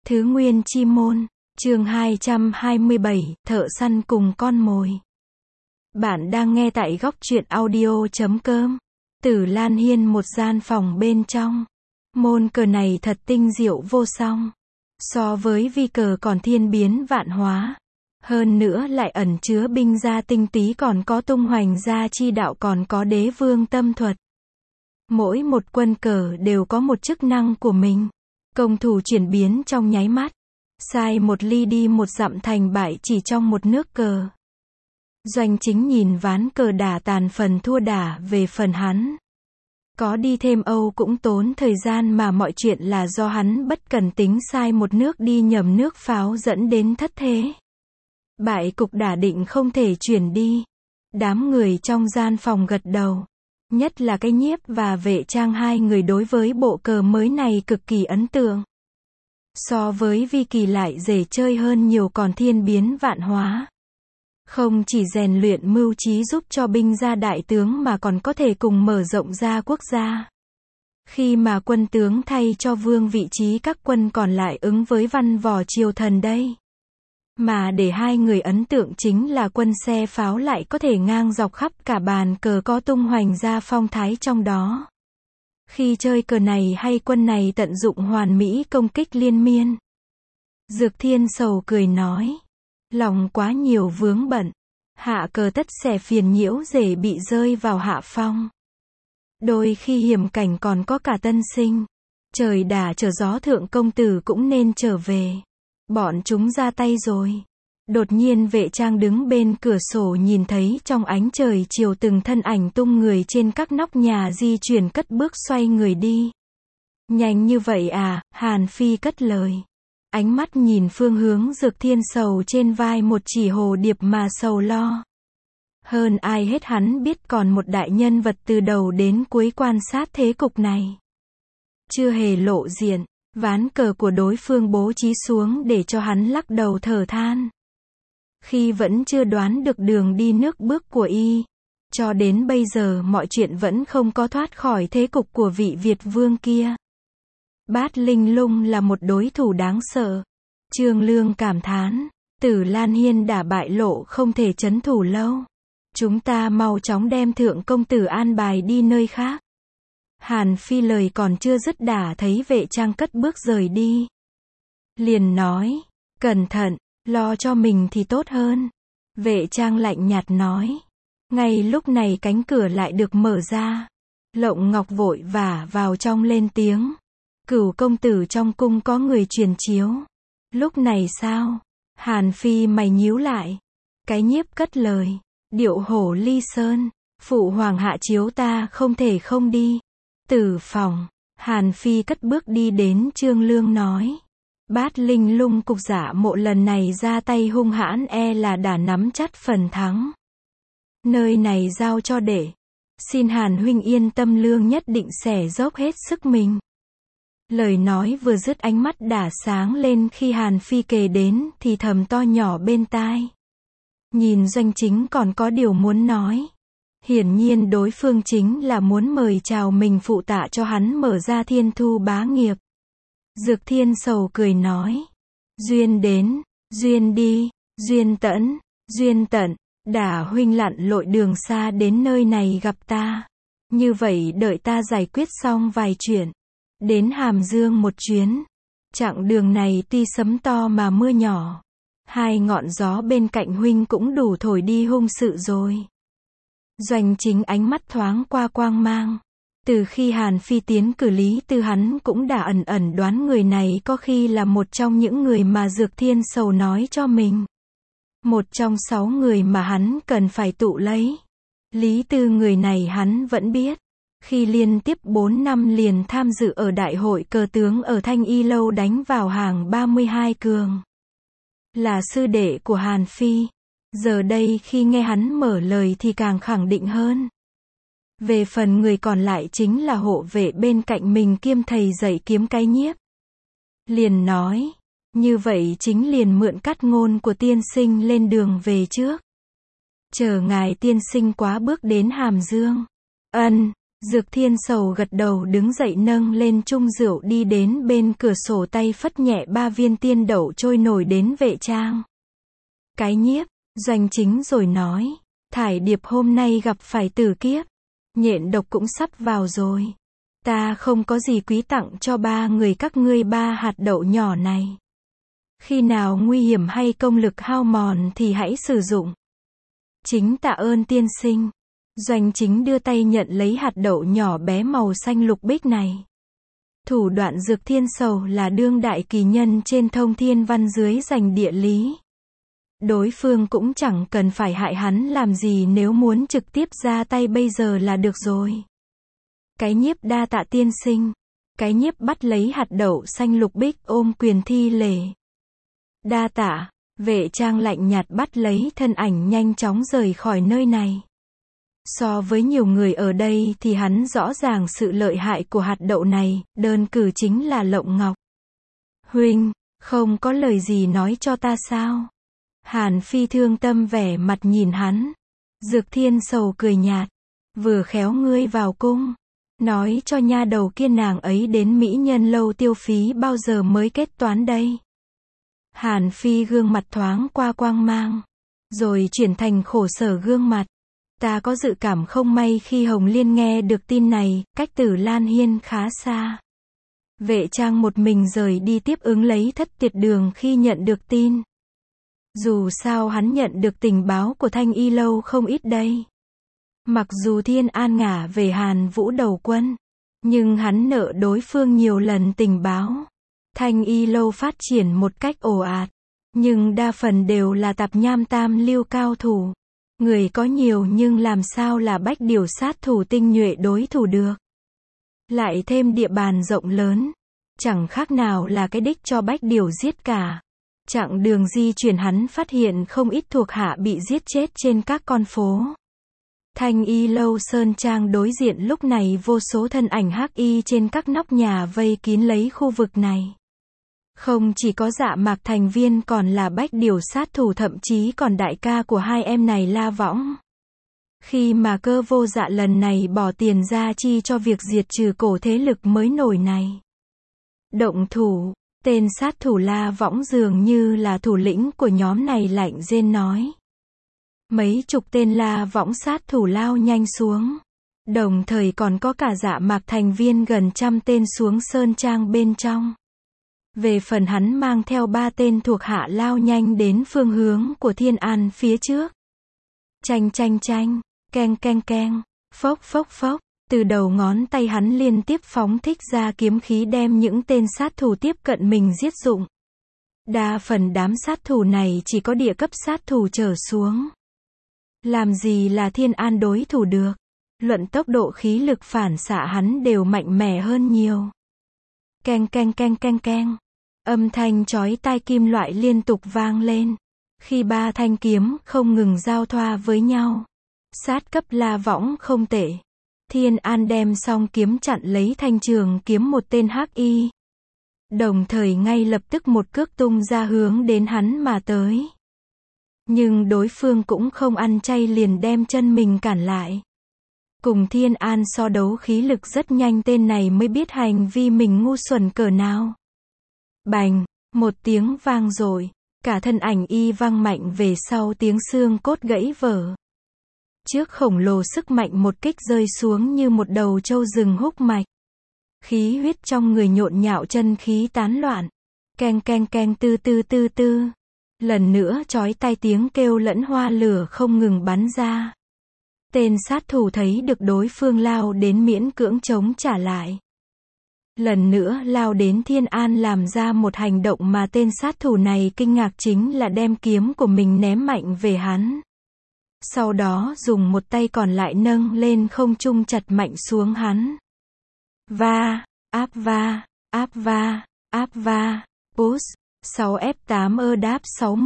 Thứ Nguyên Chi Môn, chương 227, thợ săn cùng con mồi. Bạn đang nghe tại góc truyện audio.com. Tử Lan Hiên một gian phòng bên trong. Môn cờ này thật tinh diệu vô song. So với vi cờ còn thiên biến vạn hóa. Hơn nữa lại ẩn chứa binh gia tinh túy, còn có tung hoành gia chi đạo, còn có đế vương tâm thuật. Mỗi một quân cờ đều có một chức năng của mình. Công thủ chuyển biến trong nháy mắt. Sai một ly đi một dặm, thành bại chỉ trong một nước cờ. Doanh Chính nhìn ván cờ đả tàn phần thua đả về phần hắn. Có đi thêm Âu cũng tốn thời gian, mà mọi chuyện là do hắn bất cần tính sai một nước đi nhầm nước pháo dẫn đến thất thế. Bại cục đả định không thể chuyển đi. Đám người trong gian phòng gật đầu. Nhất là cái Nhiếp và Vệ Trang, hai người đối với bộ cờ mới này cực kỳ ấn tượng. So với vi kỳ lại dễ chơi hơn nhiều, còn thiên biến vạn hóa. Không chỉ rèn luyện mưu trí giúp cho binh gia đại tướng, mà còn có thể cùng mở rộng ra quốc gia. Khi mà quân tướng thay cho vương, vị trí các quân còn lại ứng với văn võ triều thần đây. Mà để hai người ấn tượng chính là quân xe pháo lại có thể ngang dọc khắp cả bàn cờ, có tung hoành ra phong thái trong đó. Khi chơi cờ này hay quân này tận dụng hoàn mỹ công kích liên miên. Dược Thiên sầu cười nói. Lòng quá nhiều vướng bận. Hạ cờ tất sẽ phiền nhiễu, dễ bị rơi vào hạ phong. Đôi khi hiểm cảnh còn có cả tân sinh. Trời đả trở gió, thượng công tử cũng nên trở về. Bọn chúng ra tay rồi. Đột nhiên Vệ Trang đứng bên cửa sổ nhìn thấy trong ánh trời chiều từng thân ảnh tung người trên các nóc nhà di chuyển, cất bước xoay người đi. Nhanh như vậy à? Hàn Phi cất lời. Ánh mắt nhìn phương hướng Dược Thiên sầu trên vai một chỉ hồ điệp mà sầu lo. Hơn ai hết hắn biết còn một đại nhân vật từ đầu đến cuối quan sát thế cục này. Chưa hề lộ diện. Ván cờ của đối phương bố trí xuống để cho hắn lắc đầu thở than. Khi vẫn chưa đoán được đường đi nước bước của y. Cho đến bây giờ mọi chuyện vẫn không có thoát khỏi thế cục của vị Việt vương kia. Bát Linh Lung là một đối thủ đáng sợ. Trương Lương cảm thán. Tử Lan Hiên đã bại lộ, không thể trấn thủ lâu. Chúng ta mau chóng đem thượng công tử an bài đi nơi khác. Hàn Phi lời còn chưa dứt đã thấy Vệ Trang cất bước rời đi. Liền nói. Cẩn thận, lo cho mình thì tốt hơn. Vệ Trang lạnh nhạt nói. Ngay lúc này cánh cửa lại được mở ra. Lộng Ngọc vội vã vào trong lên tiếng. Cửu công tử, trong cung có người truyền chiếu. Lúc này sao? Hàn Phi mày nhíu lại. Cái Nhiếp cất lời. Điệu hổ ly sơn. Phụ hoàng hạ chiếu, ta không thể không đi. Tử phòng. Hàn Phi cất bước đi đến Trương Lương nói. Bát Linh Lung cục giả mộ lần này ra tay hung hãn, e là đã nắm chắc phần thắng. Nơi này giao cho đệ. Xin Hàn huynh yên tâm, Lương nhất định sẽ dốc hết sức mình. Lời nói vừa dứt, ánh mắt đã sáng lên khi Hàn Phi kề đến, thì thầm to nhỏ bên tai. Nhìn Doanh Chính còn có điều muốn nói. Hiển nhiên đối phương chính là muốn mời chào mình phụ tạ cho hắn mở ra thiên thu bá nghiệp. Dược Thiên sầu cười nói. Duyên đến, duyên đi, duyên tẫn, duyên tận. Đả huynh lặn lội đường xa đến nơi này gặp ta. Như vậy đợi ta giải quyết xong vài chuyện. Đến Hàm Dương một chuyến. Chặng đường này tuy sấm to mà mưa nhỏ. Hai ngọn gió bên cạnh huynh cũng đủ thổi đi hung sự rồi. Doanh Chính ánh mắt thoáng qua quang mang. Từ khi Hàn Phi tiến cử Lý Tư, hắn cũng đã ẩn ẩn đoán người này có khi là một trong những người mà Dược Thiên sầu nói cho mình. Một trong 6 người mà hắn cần phải tụ lấy. Lý Tư người này hắn vẫn biết. Khi liên tiếp 4 năm liền tham dự ở đại hội cờ tướng ở Thanh Y Lâu, đánh vào hàng 32 cường. Là sư đệ của Hàn Phi. Giờ đây khi nghe hắn mở lời thì càng khẳng định hơn. Về phần người còn lại chính là hộ vệ bên cạnh mình kiêm thầy dạy kiếm cái Nhiếp. Liền nói. Như vậy chính liền mượn cắt ngôn của tiên sinh lên đường về trước. Chờ ngài tiên sinh quá bước đến Hàm Dương. Ân. Dược Thiên Sầu gật đầu đứng dậy nâng lên chung rượu đi đến bên cửa sổ tay phất nhẹ 3 viên tiên đậu trôi nổi đến Vệ Trang. Cái Nhiếp, Doanh Chính rồi nói, Thải Điệp hôm nay gặp phải tử kiếp, nhện độc cũng sắp vào rồi. Ta không có gì quý tặng cho 3 người các ngươi 3 hạt đậu nhỏ này. Khi nào nguy hiểm hay công lực hao mòn thì hãy sử dụng. Chính tạ ơn tiên sinh. Doanh Chính đưa tay nhận lấy hạt đậu nhỏ bé màu xanh lục bích này. Thủ đoạn Dược Thiên Sầu là đương đại kỳ nhân trên thông thiên văn dưới giành địa lý. Đối phương cũng chẳng cần phải hại hắn làm gì, nếu muốn trực tiếp ra tay bây giờ là được rồi. Cái Nhiếp đa tạ tiên sinh. Cái Nhiếp bắt lấy hạt đậu xanh lục bích ôm quyền thi lễ. Đa tạ. Vệ Trang lạnh nhạt bắt lấy thân ảnh nhanh chóng rời khỏi nơi này. So với nhiều người ở đây thì hắn rõ ràng sự lợi hại của hạt đậu này, đơn cử chính là Lộng Ngọc. Huynh, không có lời gì nói cho ta sao? Hàn Phi thương tâm vẻ mặt nhìn hắn. Dược Thiên Sầu cười nhạt. Vừa khéo ngươi vào cung. Nói cho nha đầu kia nàng ấy đến Mỹ Nhân lâu tiêu phí bao giờ mới kết toán đây. Hàn Phi gương mặt thoáng qua quang mang. Rồi chuyển thành khổ sở gương mặt. Ta có dự cảm không may khi Hồng Liên nghe được tin này, cách Tử Lan Hiên khá xa. Vệ Trang một mình rời đi tiếp ứng lấy Thất Tiệt Đường khi nhận được tin. Dù sao hắn nhận được tình báo của Thanh Y lâu không ít đây. Mặc dù Thiên An ngả về Hàn Vũ đầu quân, nhưng hắn nợ đối phương nhiều lần tình báo. Thanh Y lâu phát triển một cách ồ ạt, nhưng đa phần đều là tạp nham tam lưu cao thủ. Người có nhiều nhưng làm sao là bách điểu sát thủ tinh nhuệ đối thủ được. Lại thêm địa bàn rộng lớn, chẳng khác nào là cái đích cho bách điểu giết cả. Chặng đường di chuyển hắn phát hiện không ít thuộc hạ bị giết chết trên các con phố. Thanh Y lâu sơn trang đối diện lúc này vô số thân ảnh hắc y trên các nóc nhà vây kín lấy khu vực này. Không chỉ có Dạ Mạc thành viên còn là bách điểu sát thủ, thậm chí còn đại ca của hai em này La Võng. Khi mà Cơ Vô Dạ lần này bỏ tiền ra chi cho việc diệt trừ cổ thế lực mới nổi này. Động thủ, tên sát thủ La Võng dường như là thủ lĩnh của nhóm này lạnh rên nói. Mấy chục tên La Võng sát thủ lao nhanh xuống. Đồng thời còn có cả Dạ Mạc thành viên gần 100 tên xuống sơn trang bên trong. Về phần hắn mang theo 3 tên thuộc hạ lao nhanh đến phương hướng của Thiên An phía trước. Chanh chanh chanh, keng keng keng, phốc phốc phốc, từ đầu ngón tay hắn liên tiếp phóng thích ra kiếm khí đem những tên sát thủ tiếp cận mình giết dụng. Đa phần đám sát thủ này chỉ có địa cấp sát thủ trở xuống. Làm gì là Thiên An đối thủ được. Luận tốc độ khí lực phản xạ hắn đều mạnh mẽ hơn nhiều. Keng keng keng keng keng. Âm thanh chói tai kim loại liên tục vang lên. Khi 3 thanh kiếm không ngừng giao thoa với nhau. Sát cấp La Võng không tệ. Thiên An đem song kiếm chặn lấy thanh trường kiếm một tên hắc y. Đồng thời ngay lập tức một cước tung ra hướng đến hắn mà tới. Nhưng đối phương cũng không ăn chay, liền đem chân mình cản lại. Cùng Thiên An so đấu khí lực rất nhanh, tên này mới biết hành vi mình ngu xuẩn cỡ nào. Bành, một tiếng vang rồi, cả thân ảnh y văng mạnh về sau, tiếng xương cốt gãy vỡ. Trước khổng lồ sức mạnh một kích rơi xuống như một đầu trâu rừng húc mạch. Khí huyết trong người nhộn nhạo, chân khí tán loạn. Keng keng keng, tư tư tư tư. Lần nữa chói tai tiếng kêu lẫn hoa lửa không ngừng bắn ra. Tên sát thủ thấy được đối phương lao đến miễn cưỡng chống trả lại. Lần nữa lao đến Thiên An làm ra một hành động mà tên sát thủ này kinh ngạc, chính là đem kiếm của mình ném mạnh về hắn. Sau đó dùng một tay còn lại nâng lên không trung chặt mạnh xuống hắn. Va, áp va, áp va, áp va, push. 6F8 đáp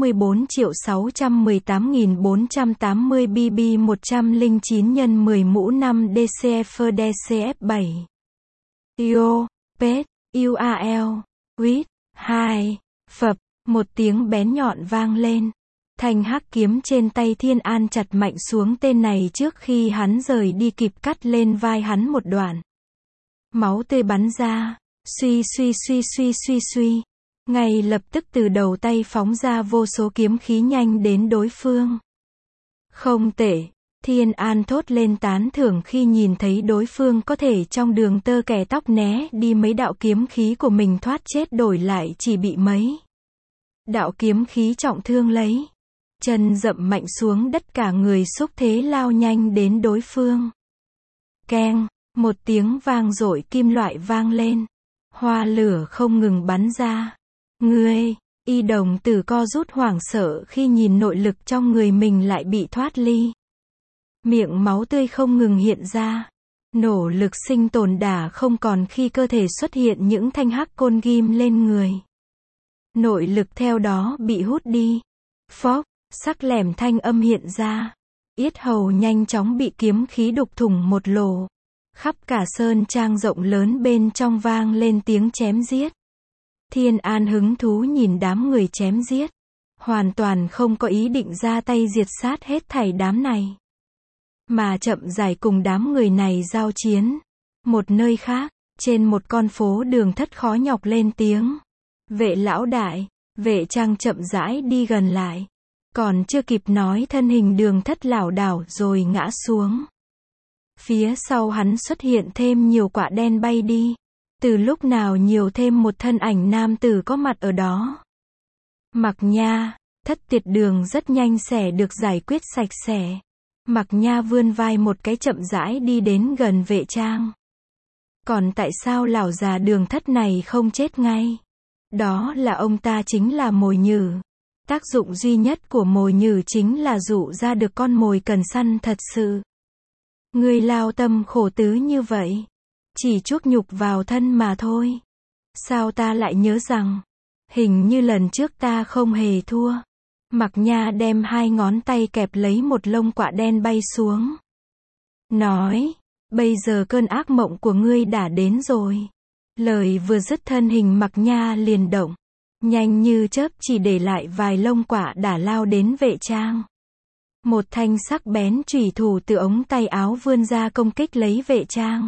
64.618.480 BB 109 x 10 mũ 5 DCF DCF7 Io, Pet, UAL, Quýt, 2, Phập, một tiếng bén nhọn vang lên. Thanh hắc kiếm trên tay Thiên An chặt mạnh xuống tên này trước khi hắn rời đi kịp cắt lên vai hắn một đoạn. Máu tươi bắn ra, suy suy suy suy suy suy. Ngay lập tức từ đầu tay phóng ra vô số kiếm khí nhanh đến đối phương. Không tệ, Thiên An thốt lên tán thưởng khi nhìn thấy đối phương có thể trong đường tơ kẻ tóc né đi mấy đạo kiếm khí của mình thoát chết đổi lại chỉ bị mấy đạo kiếm khí trọng thương lấy. Chân dậm mạnh xuống đất cả người xúc thế lao nhanh đến đối phương. Keng, một tiếng vang dội kim loại vang lên. Hoa lửa không ngừng bắn ra. Ngươi, y đồng tử co rút hoảng sợ khi nhìn nội lực trong người mình lại bị thoát ly. Miệng máu tươi không ngừng hiện ra. Nỗ lực sinh tồn đã không còn khi cơ thể xuất hiện những thanh hắc côn ghim lên người. Nội lực theo đó bị hút đi. Phốc, sắc lẻm thanh âm hiện ra. Yết hầu nhanh chóng bị kiếm khí đục thủng một lỗ. Khắp cả sơn trang rộng lớn bên trong vang lên tiếng chém giết. Thiên An hứng thú nhìn đám người chém giết. Hoàn toàn không có ý định ra tay diệt sát hết thảy đám này. Mà chậm rãi cùng đám người này giao chiến. Một nơi khác, trên một con phố Đường Thất khó nhọc lên tiếng. Vệ lão đại, Vệ Trang chậm rãi đi gần lại. Còn chưa kịp nói thân hình Đường Thất lảo đảo rồi ngã xuống. Phía sau hắn xuất hiện thêm nhiều quả đen bay đi. Từ lúc nào nhiều thêm một thân ảnh nam tử có mặt ở đó. Mặc Nha, Thất Tiệt Đường rất nhanh sẽ được giải quyết sạch sẽ. Mặc Nha vươn vai một cái chậm rãi đi đến gần Vệ Trang. Còn tại sao lão già Đường Thất này không chết ngay? Đó là ông ta chính là mồi nhử. Tác dụng duy nhất của mồi nhử chính là dụ ra được con mồi cần săn thật sự. Ngươi lao tâm khổ tứ như vậy. Chỉ chuốc nhục vào thân mà thôi. Sao ta lại nhớ rằng, hình như lần trước ta không hề thua. Mặc Nha đem hai ngón tay kẹp lấy một lông quạ đen bay xuống. Nói, bây giờ cơn ác mộng của ngươi đã đến rồi. Lời vừa dứt thân hình Mặc Nha liền động. Nhanh như chớp chỉ để lại vài lông quạ đã lao đến Vệ Trang. Một thanh sắc bén chủy thủ từ ống tay áo vươn ra công kích lấy Vệ Trang.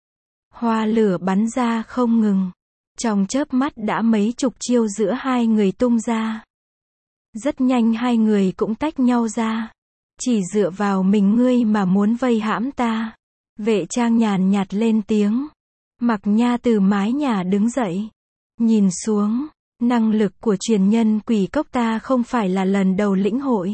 Hoa lửa bắn ra không ngừng. Trong chớp mắt đã mấy chục chiêu giữa hai người tung ra. Rất nhanh hai người cũng tách nhau ra. Chỉ dựa vào mình ngươi mà muốn vây hãm ta. Vệ Trang nhàn nhạt lên tiếng. Mặc Nha từ mái nhà đứng dậy. Nhìn xuống, năng lực của truyền nhân quỷ cốc ta không phải là lần đầu lĩnh hội.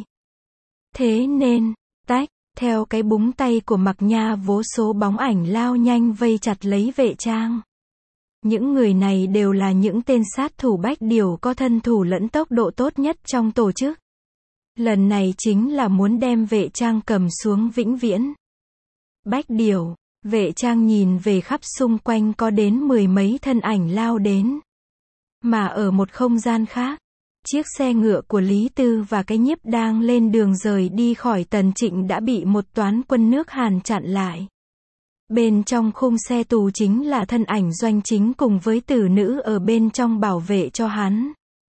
Thế nên, tách, theo cái búng tay của Mặc Nha vô số bóng ảnh lao nhanh vây chặt lấy Vệ Trang. Những người này đều là những tên sát thủ bách điều có thân thủ lẫn tốc độ tốt nhất trong tổ chức. Lần này chính là muốn đem Vệ Trang cầm xuống vĩnh viễn. Bách điều, Vệ Trang nhìn về khắp xung quanh có đến mười mấy thân ảnh lao đến. Mà ở một không gian khác, chiếc xe ngựa của Lý Tư và cái Nhiếp đang lên đường rời đi khỏi Tần Trịnh đã bị một toán quân nước Hàn chặn lại. Bên trong khung xe tù chính là thân ảnh Doanh Chính cùng với tử nữ ở bên trong bảo vệ cho hắn.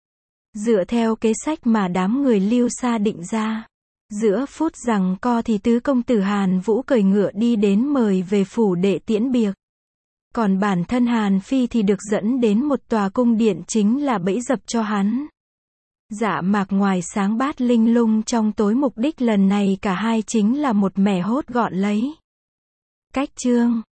Dựa theo kế sách mà đám người Lưu Sa định ra, giữa phút giằng co thì tứ công tử Hàn Vũ cởi ngựa đi đến mời về phủ đệ tiễn biệt. Còn bản thân Hàn Phi thì được dẫn đến một tòa cung điện chính là bẫy dập cho hắn. Dạ mạc ngoài sáng bát linh lung trong tối, mục đích lần này cả hai chính là một mẻ hốt gọn lấy. Cách chương